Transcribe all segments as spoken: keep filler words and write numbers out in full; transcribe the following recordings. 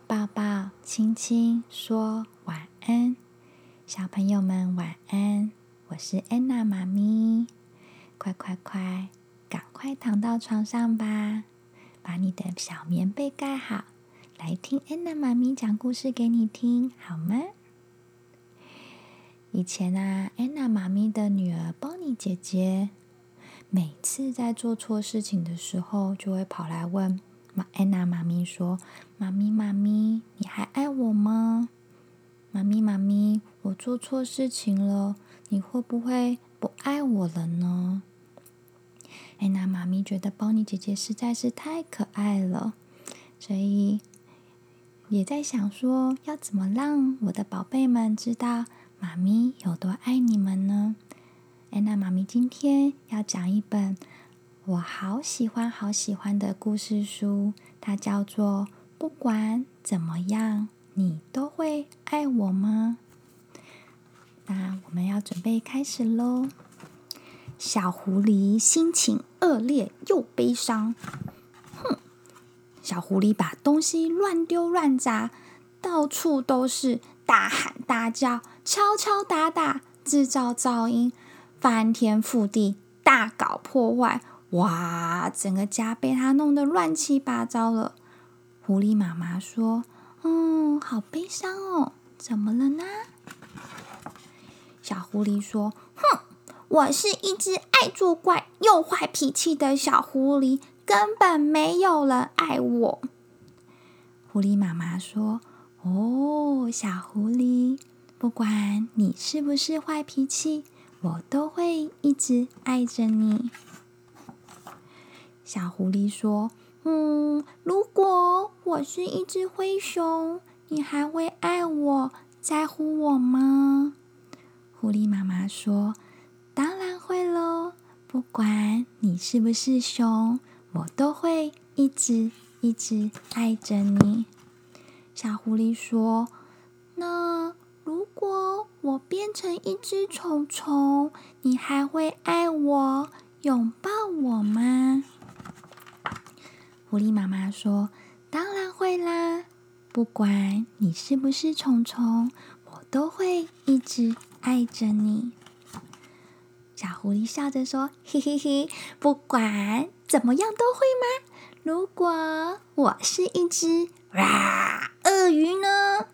抱抱、亲亲，说晚安。小朋友们晚安，我是安娜妈咪。快快快，赶快躺到床上吧，把你的小棉被盖好，来听安娜妈咪讲故事给你听，好吗？以前啊，安娜妈咪的女儿邦妮姐姐，每次在做错事情的时候，就会跑来问安娜妈咪说：“妈咪妈咪，你还爱我吗？妈咪妈咪，我做错事情了，你会不会不爱我了呢？”安娜妈咪觉得邦妮姐姐实在是太可爱了，所以也在想说，要怎么让我的宝贝们知道妈咪有多爱你们呢？安娜妈咪今天要讲一本我好喜欢好喜欢的故事书，它叫做《不管怎么样，你都会爱我吗》。那我们要准备开始咯。小狐狸心情恶劣又悲伤，哼！小狐狸把东西乱丢乱砸，到处都是，大喊大叫，敲敲打打，制造噪音，翻天覆地，大搞破坏。哇，整个家被他弄得乱七八糟了。狐狸妈妈说：“嗯，好悲伤哦，怎么了呢？”小狐狸说：“哼，我是一只爱作怪又坏脾气的小狐狸，根本没有人爱我。”狐狸妈妈说：“哦，小狐狸，不管你是不是坏脾气，我都会一直爱着你。”小狐狸说：“嗯，如果我是一只灰熊，你还会爱我、在乎我吗？”狐狸妈妈说：“当然会咯，不管你是不是熊，我都会一直一直爱着你。”小狐狸说：“那如果我变成一只虫虫，你还会爱我、拥抱我吗？”狐狸妈妈说：“当然会啦，不管你是不是虫虫，我都会一直爱着你。”小狐狸笑着说：“嘿嘿嘿，不管怎么样都会吗？如果我是一只哇鳄鱼呢？”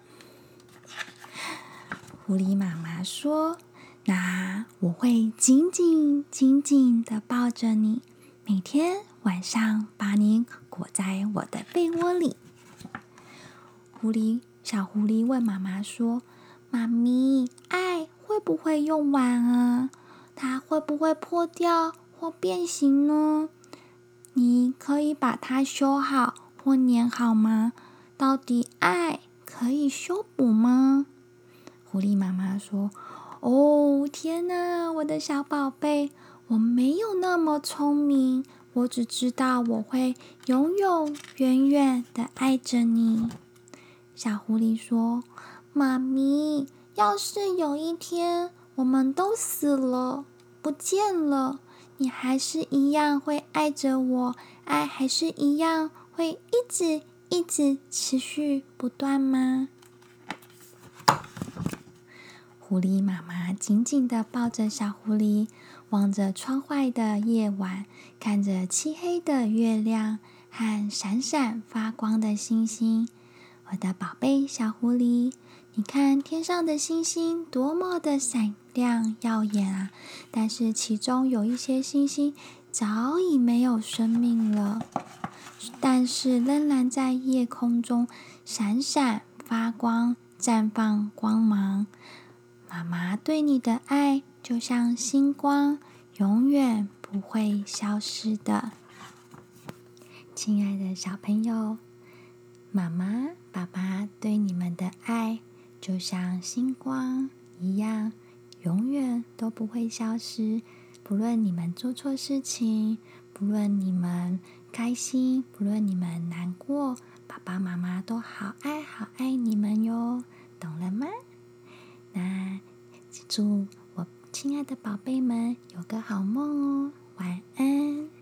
狐狸妈妈说：“那我会紧紧紧紧地抱着你，每天晚上把你裹在我的被窝里。”狐狸小狐狸问妈妈说：“妈咪，爱会不会用完啊？它会不会破掉或变形呢？你可以把它修好或粘好吗？到底爱可以修补吗？”狐狸妈妈说：“哦，天哪，我的小宝贝，我没有那么聪明，我只知道我会永永远远的爱着你。”小狐狸说：“妈咪，要是有一天我们都死了，不见了，你还是一样会爱着我，爱还是一样会一直一直持续不断吗？”狐狸妈妈紧紧地抱着小狐狸，望着窗外的夜晚，看着漆黑的月亮和闪闪发光的星星。我的宝贝小狐狸，你看天上的星星多么的闪亮耀眼啊！但是其中有一些星星早已没有生命了，但是仍然在夜空中闪闪发光，绽放光芒。妈妈对你的爱就像星光，永远不会消失的。亲爱的小朋友，妈妈、爸爸对你们的爱就像星光一样，永远都不会消失。不论你们做错事情，不论你们开心，不论你们难过，爸爸妈妈都好爱好爱你们哟，懂了吗？那祝我亲爱的宝贝们有个好梦哦，晚安。